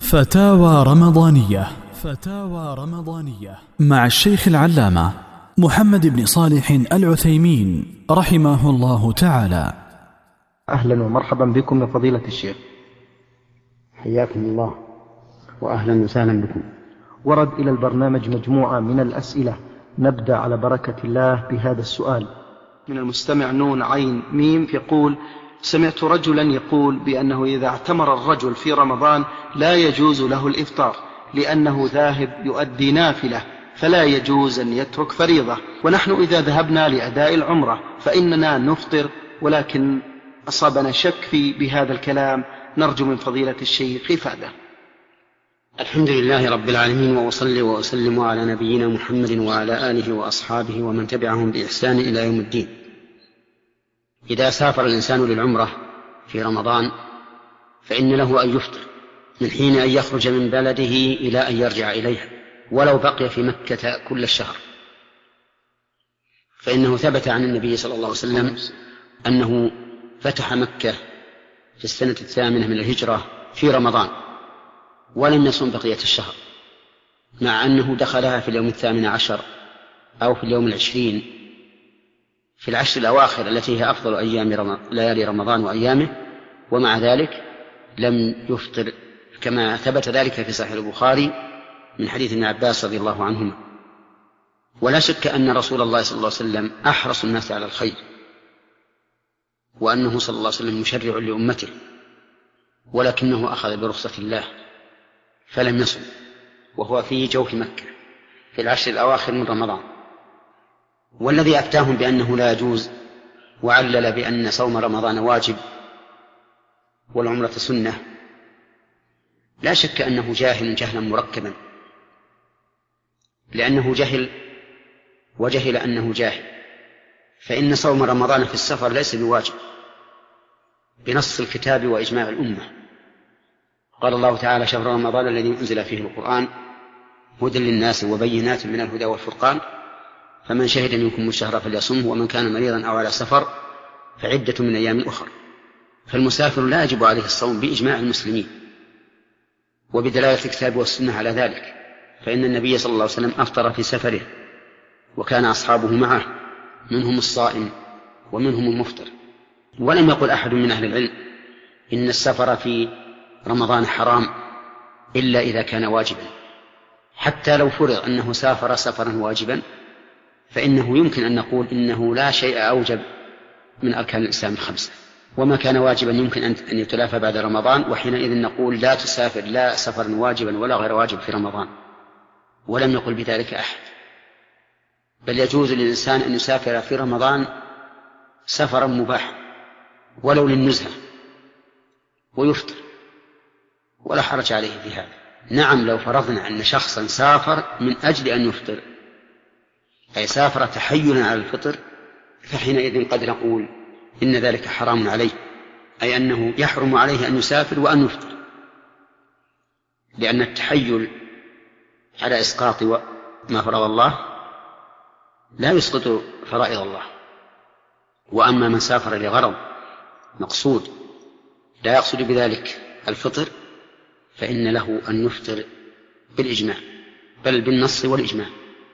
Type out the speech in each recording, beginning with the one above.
فتاوى رمضانية. فتاوى رمضانية مع الشيخ العلامة محمد بن صالح العثيمين رحمه الله تعالى. أهلا ومرحبا بكم يا فضيلة الشيخ. حياكم الله وأهلا وسهلا بكم. ورد إلى البرنامج مجموعة من الأسئلة، نبدأ على بركة الله بهذا السؤال من المستمع نون عين ميم، يقول: سمعت رجلا يقول بأنه إذا اعتمر الرجل في رمضان لا يجوز له الإفطار لأنه ذاهب يؤدي نافلة، فلا يجوز أن يترك فريضة، ونحن إذا ذهبنا لأداء العمرة فإننا نفطر، ولكن أصابنا شك بهذا الكلام، نرجو من فضيلة الشيخ إفادة. الحمد لله رب العالمين، وأصلي وأسلم على نبينا محمد وعلى آله وأصحابه ومن تبعهم بإحسان إلى يوم الدين. إذا سافر الإنسان للعمرة في رمضان فإن له أن يفطر من حين أن يخرج من بلده إلى أن يرجع إليها، ولو بقي في مكة كل الشهر، فإنه ثبت عن النبي صلى الله عليه وسلم أنه فتح مكة في السنة 8 من الهجرة في رمضان ولم يصم بقية الشهر، مع أنه دخلها في اليوم 18 أو في اليوم 20 في العشر الأواخر التي هي أفضل أيام ليالي رمضان وأيامه، ومع ذلك لم يفطر، كما ثبت ذلك في صحيح البخاري من حديث ابن عباس رضي الله عنهما. ولا شك أن رسول الله صلى الله عليه وسلم أحرص الناس على الخير، وأنه صلى الله عليه وسلم مشرع لأمته، ولكنه أخذ برخصة الله فلم يصم وهو في جوف مكة في العشر الأواخر من رمضان. والذي أفتاهم بأنه لا يجوز وعلل بأن صوم رمضان واجب والعمرة سنة، لا شك أنه جاهل جهلا مركبا، لأنه جهل وجهل أنه جاهل، فإن صوم رمضان في السفر ليس بواجب بنص الكتاب وإجماع الأمة. قال الله تعالى: شهر رمضان الذي أنزل فيه القرآن هدى للناس وبينات من الهدى والفرقان، فمن شهد منكم الشهر فليصمه، ومن كان مريضا أو على سفر فعدة من أيام أخرى. فالمسافر لا يجب عليه الصوم بإجماع المسلمين وبدلالة الكتاب والسنة على ذلك، فإن النبي صلى الله عليه وسلم أفطر في سفره وكان أصحابه معه، منهم الصائم ومنهم المفطر. ولم يقل أحد من أهل العلم إن السفر في رمضان حرام إلا إذا كان واجبا. حتى لو فرض أنه سافر سفرا واجبا فإنه يمكن أن نقول إنه لا شيء أوجب من أركان الإسلام الخمسة، وما كان واجبا يمكن أن يتلافى بعد رمضان، وحينئذ نقول لا تسافر لا سفرا واجبا ولا غير واجب في رمضان. ولم يقل بذلك أحد، بل يجوز للإنسان أن يسافر في رمضان سفرا مباحا ولو للنزهة ويفطر ولا حرج عليه في هذا. نعم، لو فرضنا أن شخصا سافر من أجل أن يفطر، أي سافر تحيلا على الفطر، فحينئذ قد نقول إن ذلك حرام عليه، أي أنه يحرم عليه أن يسافر وأن يفطر، لأن التحيل على إسقاط ما فرض الله لا يسقط فرائض الله. وأما من سافر لغرض مقصود لا يقصد بذلك الفطر فإن له أن يفطر بالإجماع، بل بالنص والإجماع.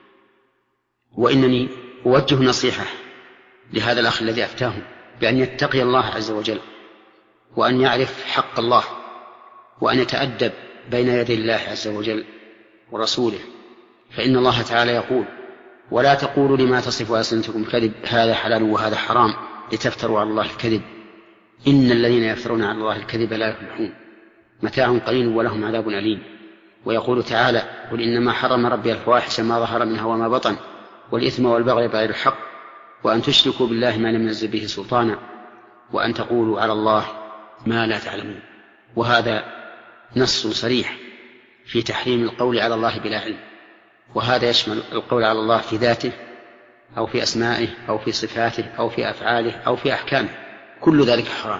وإنني أوجه نصيحة لهذا الأخ الذي أفتاه بأن يتقي الله عز وجل، وأن يعرف حق الله، وأن يتأدب بين يدي الله عز وجل ورسوله، فإن الله تعالى يقول: ولا تقولوا لما تصف ألسنتكم الكذب هذا حلال وهذا حرام لتفتروا على الله الكذب إن الذين يفترون على الله الكذب لا يفلحون متاع قليل ولهم عذاب أليم. ويقول تعالى: قل إنما حرم ربي الفواحش ما ظهر منها وما بطن والإثم والبغي بغير الحق وأن تشركوا بالله ما لم ينزل به سلطانا وأن تقولوا على الله ما لا تعلمون. وهذا نص صريح في تحريم القول على الله بلا علم، وهذا يشمل القول على الله في ذاته أو في أسمائه أو في صفاته أو في أفعاله أو في أحكامه، كل ذلك حرام،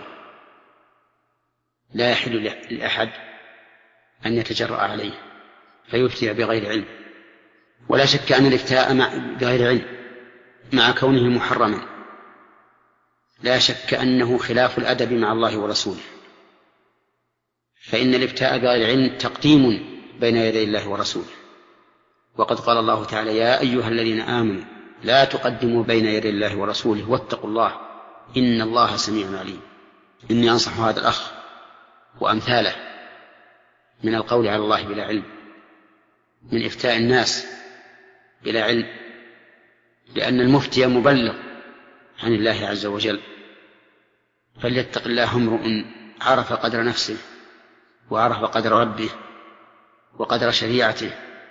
لا يحل لأحد أن يتجرأ عليه فيفتي بغير علم. ولا شك أن الافتاء بغير علم مع كونه محرما لا شك أنه خلاف الأدب مع الله ورسوله، فإن الابتاء بغير علم تقديم بين يدي الله ورسوله، وقد قال الله تعالى: يا أيها الذين آمنوا لا تقدموا بين يدي الله ورسوله واتقوا الله إن الله سميع عليم. إني أنصح هذا الأخ وأمثاله من القول على الله بلا علم، من إفتاء الناس بلا علم، لأن المفتي مبلغ عن الله عز وجل. فليتق الله امرؤ عرف قدر نفسه وعرف قدر ربه وقدر شريعته،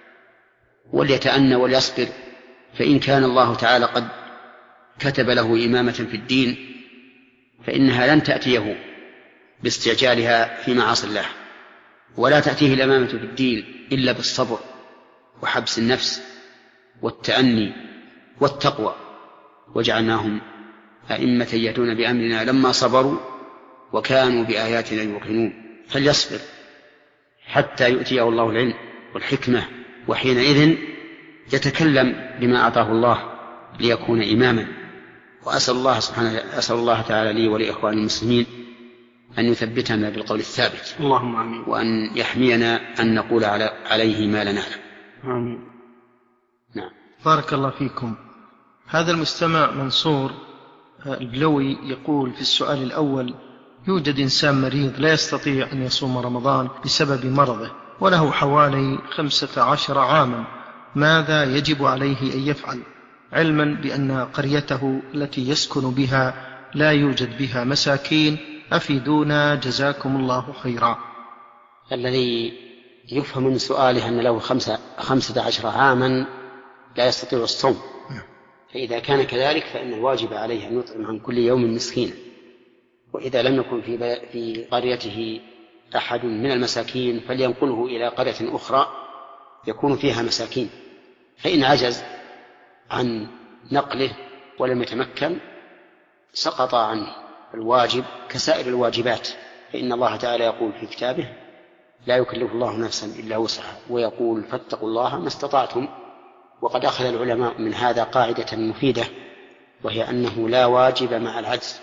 وليتأنى وليصبر، فإن كان الله تعالى قد كتب له إمامة في الدين فإنها لن تأتيه باستعجالها في معاصي الله، ولا تأتيه الإمامة في الدين إلا بالصبر وحبس النفس والتأني والتقوى. وجعلناهم أئمة يهدون بأمرنا لما صبروا وكانوا بآياتنا يوقنون. فليصبر حتى يؤتيه الله العلم والحكمة، وحينئذ يتكلم بما أعطاه الله ليكون إماما. وأسأل الله تعالى لي ولإخواني المسلمين أن يثبتنا بالقول الثابت، اللهم آمين، وأن يحمينا أن نقول عليه ما لا نعلم. آمين. نعم. بارك الله فيكم. هذا المستمع منصور البلوي يقول في السؤال الأول: يوجد إنسان مريض لا يستطيع أن يصوم رمضان بسبب مرضه وله حوالي 15 عاما، ماذا يجب عليه أن يفعل، علما بأن قريته التي يسكن بها لا يوجد بها مساكين؟ أفيدونا جزاكم الله خيرا. الذي يفهم من سؤاله أن له 15 عاما لا يستطيع الصوم، فإذا كان كذلك فإن الواجب عليه أن يطعم عن كل يوم مسكينا، وإذا لم يكن في قريته أحد من المساكين فلينقله إلى قرية أخرى يكون فيها مساكين، فإن عجز عن نقله ولم يتمكن سقط عنه الواجب كسائر الواجبات، فإن الله تعالى يقول في كتابه: لا يكلف الله نفسا إلا وسعها، ويقول: فاتقوا الله ما استطعتم. وقد أخذ العلماء من هذا قاعدة مفيدة، وهي أنه لا واجب مع العجز.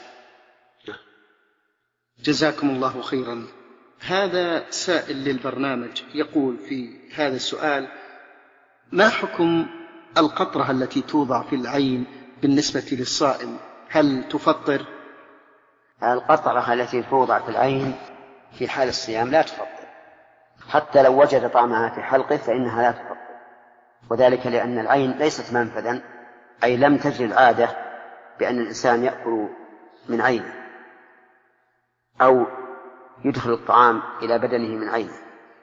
جزاكم الله خيرا. هذا سائل للبرنامج يقول في هذا السؤال: ما حكم القطرة التي توضع في العين بالنسبة للصائم؟ هل تفطر؟ القطرة التي توضع في العين في حال الصيام لا تفطر، حتى لو وجد طعمها في حلقه فإنها لا تفطر، وذلك لأن العين ليست منفذا، أي لم تجري العادة بأن الإنسان يأكل من عينه أو يدخل الطعام إلى بدنه من عينه،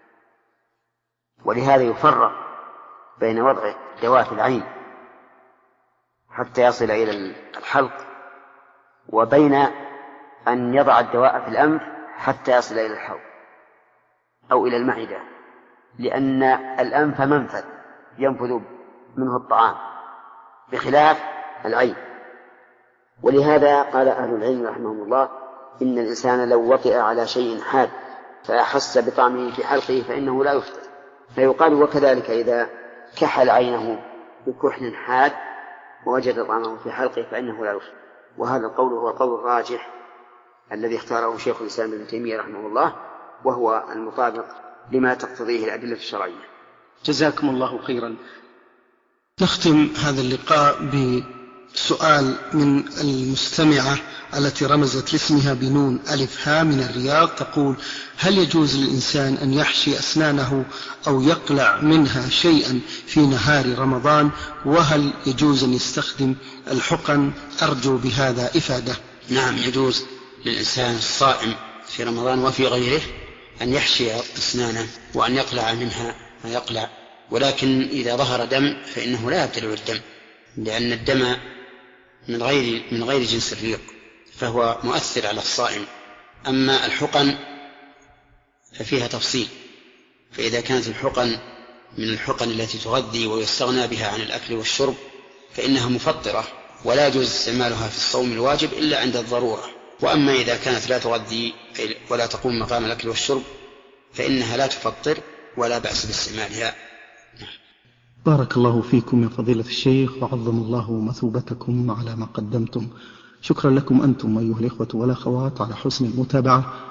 ولهذا يفرق بين وضع دواء في العين حتى يصل إلى الحلق، وبين أن يضع الدواء في الأنف حتى يصل إلى الحلق أو إلى المعدة، لأن الأنف منفذ ينفذ منه الطعام بخلاف العين. ولهذا قال أهل العلم رحمهم الله: إن الإنسان لو وطئ على شيء حاد فأحس بطعمه في حلقه فإنه لا يفطر. فيقال: وكذلك إذا كحل عينه بكحل حاد ووجد طعمه في حلقه فإنه لا يفطر. وهذا القول هو القول الراجح الذي اختاره شيخ الإسلام ابن تيمية رحمه الله، وهو المطابق لما تقتضيه الأدلة الشرعية. جزاكم الله خيرا. نختم هذا اللقاء بسؤال من المستمعة التي رمزت لاسمها بنون ألف ها من الرياض، تقول: هل يجوز للإنسان أن يحشي أسنانه أو يقلع منها شيئا في نهار رمضان؟ وهل يجوز أن يستخدم الحقن؟ أرجو بهذا إفادة. نعم، يجوز للإنسان الصائم في رمضان وفي غيره أن يحشي أسنانه وأن يقلع منها ما يقلع، ولكن إذا ظهر دم فإنه لا يبتلع الدم، لأن الدم من غير جنس الريق فهو مؤثر على الصائم. أما الحقن ففيها تفصيل، فإذا كانت الحقن من الحقن التي تغذي ويستغنى بها عن الأكل والشرب فإنها مفطرة ولا يجوز استعمالها في الصوم الواجب إلا عند الضرورة. وأما إذا كانت لا تغذي ولا تقوم مقام الأكل والشرب فإنها لا تفطر ولا بأس باستعمالها. بارك الله فيكم يا فضيلة الشيخ، وعظم الله مثوبتكم على ما قدمتم. شكرا لكم أنتم أيها الإخوة والأخوات على حسن المتابعة،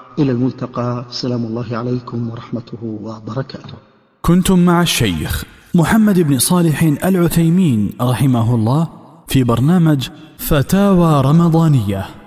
إلى الملتقى، سلام الله عليكم ورحمته وبركاته. كنتم مع الشيخ محمد بن صالح العثيمين رحمه الله في برنامج فتاوى رمضانية.